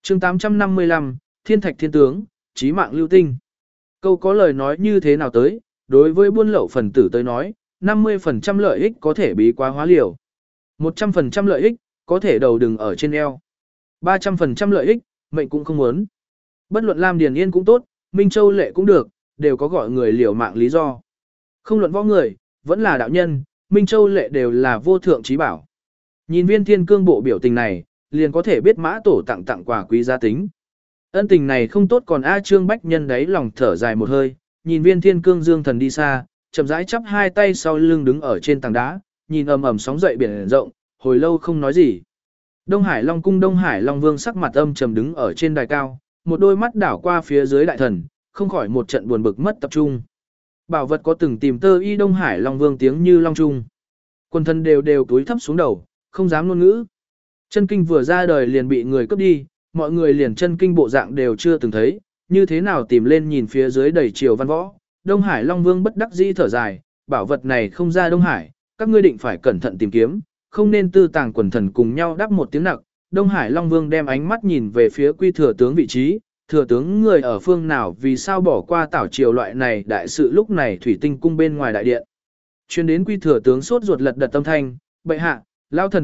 chương 855, Thiên Thạch Thiên Tướng, Chí Mạng Lưu Tinh. Câu có lời nói như thế nào tới, đối với buôn lậu phần tử tới nói, 50% lợi ích có thể bí quá hóa liều. 100% lợi ích, có thể đầu đừng ở trên eo. 300% lợi ích, mệnh cũng không muốn. Bất luận Lam Điền Yên cũng tốt, Minh Châu Lệ cũng được, đều có gọi người liều mạng lý do. Không luận võ người, vẫn là đạo nhân, Minh Châu Lệ đều là vô thượng trí bảo. Nhìn Viên Thiên Cương bộ biểu tình này, liền có thể biết Mã Tổ tặng quà quý giá tính. Ân tình này không tốt còn Trương Bách Nhân đấy lòng thở dài một hơi, nhìn Viên Thiên Cương dương thần đi xa, chậm rãi chắp hai tay sau lưng đứng ở trên tảng đá, nhìn ầm ầm sóng dậy biển rộng, hồi lâu không nói gì. Đông Hải Long cung Đông Hải Long Vương sắc mặt âm trầm đứng ở trên đài cao, một đôi mắt đảo qua phía dưới đại thần, không khỏi một trận buồn bực mất tập trung. Bảo vật có từng tìm tơ y Đông Hải Long Vương tiếng như long trung. Quân thân đều túi thấp xuống đầu, không dám ngôn ngữ. Chân kinh vừa ra đời liền bị người cướp đi, mọi người liền chân kinh bộ dạng đều chưa từng thấy, như thế nào tìm lên nhìn phía dưới đầy triều văn võ. Đông Hải Long Vương bất đắc dĩ thở dài, bảo vật này không ra Đông Hải, các ngươi định phải cẩn thận tìm kiếm, không nên tư tàng quần thần cùng nhau đáp một tiếng nặc. Đông Hải Long Vương đem ánh mắt nhìn về phía Quy thừa tướng vị trí, thừa tướng người ở phương nào vì sao bỏ qua tảo triều loại này đại sự lúc này thủy tinh cung bên ngoài đại điện. Chuyên đến Quy thừa tướng sốt ruột lật đật tâm thanh, bệ hạ, lão thần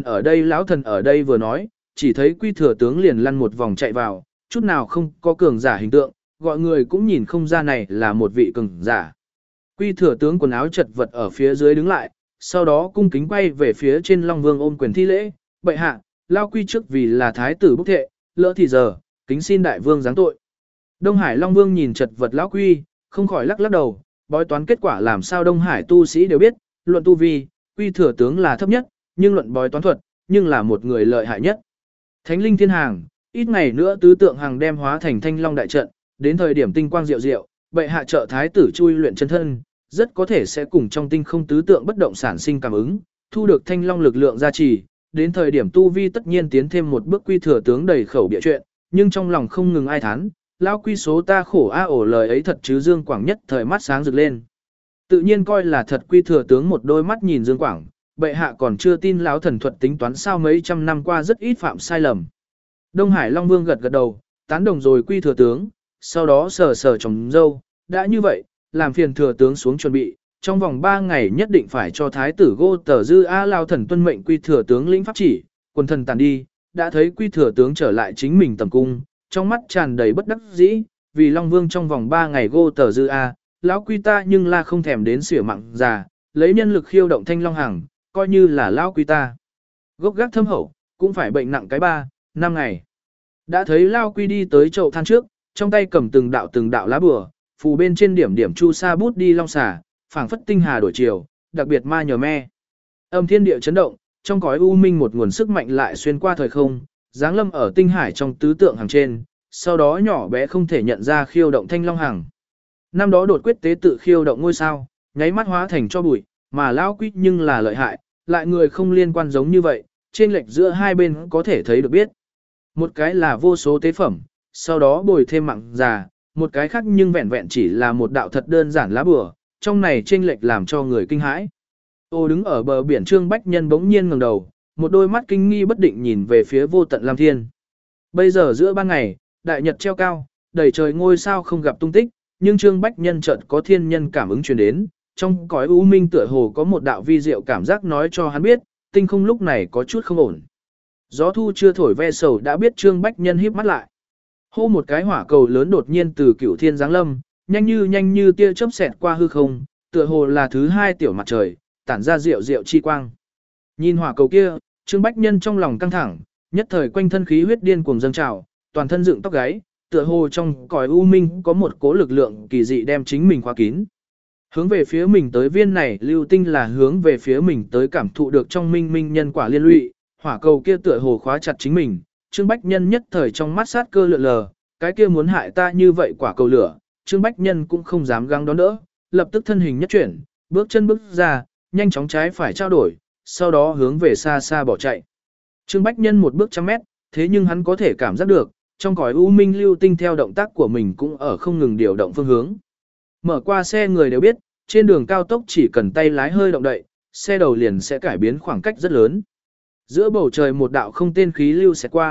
ở đây vừa nói, chỉ thấy Quy thừa tướng liền lăn một vòng chạy vào, chút nào không có cường giả hình tượng, gọi người cũng nhìn không ra này là một vị cường giả. Quy thừa tướng quần áo chật vật ở phía dưới đứng lại, sau đó cung kính quay về phía trên Long Vương ôm quyền thi lễ, bệ hạ, lao Quy trước vì là thái tử bốc thệ, lỡ thì giờ, kính xin đại vương giáng tội. Đông Hải Long Vương nhìn chật vật lão Quy, không khỏi lắc đầu, bói toán kết quả làm sao Đông Hải tu sĩ đều biết, luận tu vi, Quy thừa tướng là thấp nhất, nhưng luận bói toán thuật, nhưng là một người lợi hại nhất. Thánh linh thiên hàng, ít ngày nữa tứ tượng hàng đem hóa thành thanh long đại trận, đến thời điểm tinh quang diệu diệu, bệ hạ trợ thái tử chui luyện chân thân, rất có thể sẽ cùng trong tinh không tứ tượng bất động sản sinh cảm ứng, thu được thanh long lực lượng gia trì, đến thời điểm tu vi tất nhiên tiến thêm một bước. Quy thừa tướng đầy khẩu bịa chuyện, nhưng trong lòng không ngừng ai thán, lão Quy số ta khổ ổ lời ấy thật chứ. Dương Quảng nhất thời mắt sáng rực lên. Tự nhiên coi là thật. Quy thừa tướng một đôi mắt nhìn Dương Quảng, bệ hạ còn chưa tin lão thần thuật tính toán sao mấy trăm năm qua rất ít phạm sai lầm. Đông Hải Long Vương gật gật đầu, tán đồng rồi Quy thừa tướng, sau đó sờ trồng dâu, đã như vậy, làm phiền thừa tướng xuống chuẩn bị, trong vòng 3 ngày nhất định phải cho thái tử Gô Tờ Dư A Lao thần tuân mệnh. Quy thừa tướng lĩnh pháp chỉ, quần thần tàn đi, đã thấy Quy thừa tướng trở lại chính mình tầm cung, trong mắt tràn đầy bất đắc dĩ, vì Long Vương trong vòng 3 ngày Gô Tờ Dư A, lão Quy ta nhưng là không thèm đến xỉa mặn già, lấy nhân lực khiêu động thanh long hằng, coi như là lão Quy ta. Gốc gác thâm hậu, cũng phải bệnh nặng cái 3-5 ngày. Đã thấy Lao Quy đi tới chậu than trước, trong tay cầm từng đạo lá bùa, phù bên trên điểm chu sa bút đi long xà, phảng phất tinh hà đổi chiều, đặc biệt ma nhờ me. Âm thiên địa chấn động, trong cõi u minh một nguồn sức mạnh lại xuyên qua thời không, giáng lâm ở tinh hải trong tứ tượng hàng trên, sau đó nhỏ bé không thể nhận ra khiêu động thanh long hàng. Năm đó đột quyết tế tự khiêu động ngôi sao, nháy mắt hóa thành cho bụi, mà Lão Quy nhưng là lợi hại, lại người không liên quan giống như vậy, trên lệch giữa hai bên có thể thấy được biết. Một cái là vô số tế phẩm, sau đó bồi thêm mặn già, một cái khác nhưng vẹn vẹn chỉ là một đạo thật đơn giản lá bùa, trong này chênh lệch làm cho người kinh hãi. Ô đứng ở bờ biển Trương Bách Nhân bỗng nhiên ngẩng đầu, một đôi mắt kinh nghi bất định nhìn về phía vô tận Lam Thiên. Bây giờ giữa ban ngày, đại nhật treo cao, đầy trời ngôi sao không gặp tung tích, nhưng Trương Bách Nhân chợt có thiên nhân cảm ứng truyền đến, trong cõi u minh tựa hồ có một đạo vi diệu cảm giác nói cho hắn biết, tinh không lúc này có chút không ổn. Gió thu chưa thổi ve sầu đã biết. Trương Bách Nhân híp mắt lại. Hô một cái hỏa cầu lớn đột nhiên từ cửu thiên giáng lâm, nhanh như tia chớp xẹt qua hư không, tựa hồ là thứ hai tiểu mặt trời, tản ra diệu chi quang. Nhìn hỏa cầu kia, Trương Bách Nhân trong lòng căng thẳng, nhất thời quanh thân khí huyết điên cuồng dâng trào, toàn thân dựng tóc gáy, tựa hồ trong cõi u minh có một cố lực lượng kỳ dị đem chính mình khóa kín. Hướng về phía mình tới viên này lưu tinh là hướng về phía mình tới cảm thụ được trong minh nhân quả liên lụy, hỏa cầu kia tựa hồ khóa chặt chính mình. Trương Bách Nhân nhất thời trong mắt sát cơ lượn lờ, cái kia muốn hại ta như vậy quả cầu lửa, Trương Bách Nhân cũng không dám gắng đón đỡ, lập tức thân hình nhất chuyển, bước chân bước ra, nhanh chóng trái phải trao đổi, sau đó hướng về xa bỏ chạy. Trương Bách Nhân một bước 100 mét, thế nhưng hắn có thể cảm giác được, trong cõi u minh lưu tinh theo động tác của mình cũng ở không ngừng điều động phương hướng. Mở qua xe người đều biết, trên đường cao tốc chỉ cần tay lái hơi động đậy, xe đầu liền sẽ cải biến khoảng cách rất lớn. Giữa bầu trời một đạo không tên khí lưu sẽ qua,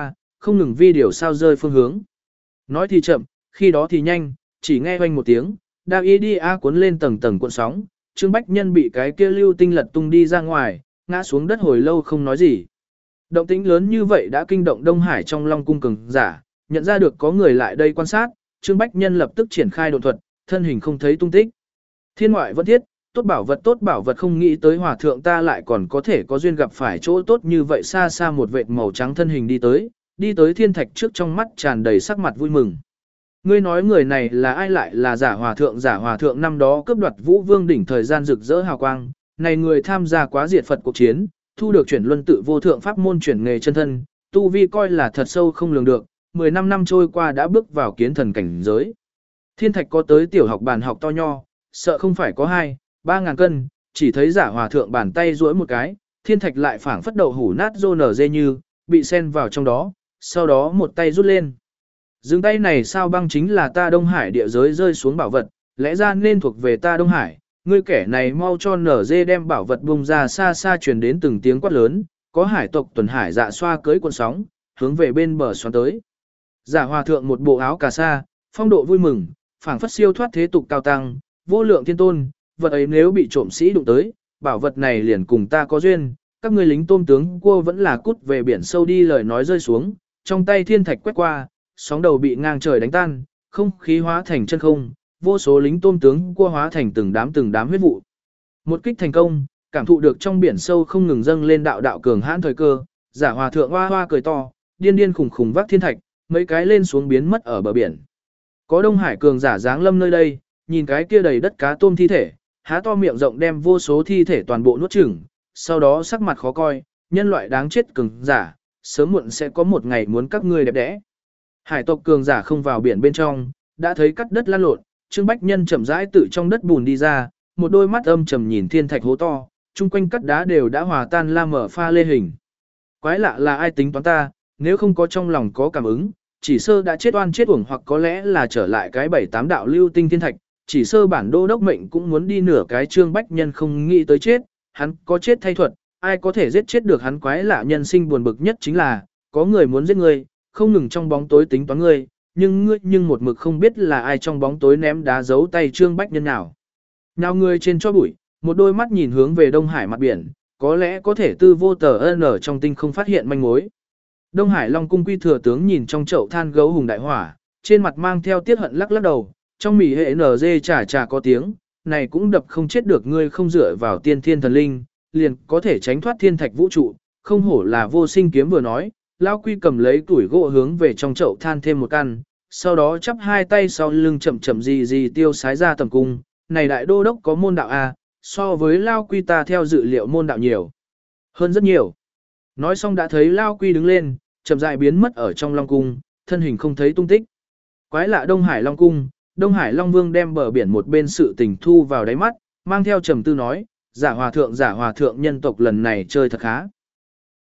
không ngừng vi điều sao rơi phương hướng. Nói thì chậm, khi đó thì nhanh, chỉ nghe oanh một tiếng, đao y đi a cuốn lên tầng tầng cuộn sóng, Trương Bách Nhân bị cái kia lưu tinh lật tung đi ra ngoài, ngã xuống đất hồi lâu không nói gì. Động tĩnh lớn như vậy đã kinh động Đông Hải trong Long cung cường giả, nhận ra được có người lại đây quan sát, Trương Bách Nhân lập tức triển khai độn thuật, thân hình không thấy tung tích. Thiên ngoại vẫn thiết, tốt bảo vật không nghĩ tới hòa thượng ta lại còn có thể có duyên gặp phải chỗ tốt như vậy, xa xa một vệt màu trắng thân hình đi tới thiên thạch trước, trong mắt tràn đầy sắc mặt vui mừng. Ngươi nói người này là ai? Lại là giả hòa thượng năm đó cướp đoạt Vũ Vương đỉnh thời gian rực rỡ hào quang, này người tham gia quá diệt Phật cuộc chiến, thu được chuyển luân tự vô thượng pháp môn chuyển nghề chân thân, tu vi coi là thật sâu không lường được, 15 năm trôi qua đã bước vào kiến thần cảnh giới. Thiên thạch có tới tiểu học bàn học to nho, sợ không phải có 2-3 ngàn cân, chỉ thấy giả hòa thượng bàn tay duỗi một cái, thiên thạch lại phảng phất đậu hủ nát rô nở dê như, bị xen vào trong đó, sau đó một tay rút lên. Dừng tay này sao băng chính là ta Đông Hải địa giới rơi xuống bảo vật, lẽ ra nên thuộc về ta Đông Hải, ngươi kẻ này mau cho nở dê đem bảo vật bung ra. Xa xa truyền đến từng tiếng quát lớn, có hải tộc tuần hải dạ xoa cưới cuộn sóng, hướng về bên bờ xoắn tới. Giả hòa thượng một bộ áo cà sa, phong độ vui mừng, phảng phất siêu thoát thế tục cao tăng, vô lượng thiên tôn, vật ấy nếu bị trộm sĩ đụng tới, bảo vật này liền cùng ta có duyên, các ngươi lính tôm tướng cua vẫn là cút về biển sâu đi. Lời nói rơi xuống, trong tay thiên thạch quét qua, sóng đầu bị ngang trời đánh tan, không khí hóa thành chân không, vô số lính tôm tướng cua hóa thành từng đám huyết vụ. Một kích thành công, cảm thụ được trong biển sâu không ngừng dâng lên đạo đạo cường hãn thời cơ, giả hòa thượng hoa hoa cười to, điên khủng khủng vác thiên thạch, mấy cái lên xuống biến mất ở bờ biển. Có Đông Hải cường giả giáng lâm nơi đây, nhìn cái kia đầy đất cá tôm thi thể, há to miệng rộng đem vô số thi thể toàn bộ nuốt chửng, sau đó sắc mặt khó coi, nhân loại đáng chết cường giả, sớm muộn sẽ có một ngày muốn các ngươi đẹp đẽ. Hải tộc cường giả không vào biển bên trong, đã thấy cắt đất lan lộn, Trương Bách Nhân chậm rãi tự trong đất bùn đi ra, một đôi mắt âm trầm nhìn thiên thạch hố to, chung quanh cắt đá đều đã hòa tan la mở pha lê hình. Quái lạ là ai tính toán ta, nếu không có trong lòng có cảm ứng, chỉ sơ đã chết oan chết uổng, hoặc có lẽ là trở lại cái 7-8 đạo lưu tinh thiên thạch, chỉ sơ bản đô đốc mệnh cũng muốn đi nửa cái. Trương Bách Nhân không nghĩ tới chết, hắn có chết thay thuật, ai có thể giết chết được hắn. Quái lạ nhân sinh buồn bực nhất chính là, có người muốn giết ngươi, không ngừng trong bóng tối tính toán ngươi, nhưng một mực không biết là ai trong bóng tối ném đá giấu tay Trương Bách Nhân nào. Nào người trên cho bụi, một đôi mắt nhìn hướng về Đông Hải mặt biển, có lẽ có thể tư vô tờ ở trong tinh không phát hiện manh mối. Đông Hải Long cung quy thừa tướng nhìn trong chậu than gấu hùng đại hỏa, trên mặt mang theo tiết hận lắc lắc đầu, trong mỉ hệ nở dê chà có tiếng, này cũng đập không chết được ngươi. Không dựa vào tiên thiên thần linh, liền có thể tránh thoát thiên thạch vũ trụ, không hổ là vô sinh kiếm. Vừa nói, Lão Quy cầm lấy củi gỗ hướng về trong chậu than thêm một căn, sau đó chắp hai tay sau lưng chậm gì tiêu sái ra tầm cung. Này đại đô đốc có môn đạo a, so với Lão Quy ta theo dự liệu môn đạo nhiều hơn rất nhiều. Nói xong đã thấy Lão Quy đứng lên, chậm rãi biến mất ở trong Long cung, thân hình không thấy tung tích. Quái lạ Đông Hải Long cung, Đông Hải Long Vương đem bờ biển một bên sự tình thu vào đáy mắt, mang theo trầm tư nói, giả hòa thượng nhân tộc lần này chơi thật khá.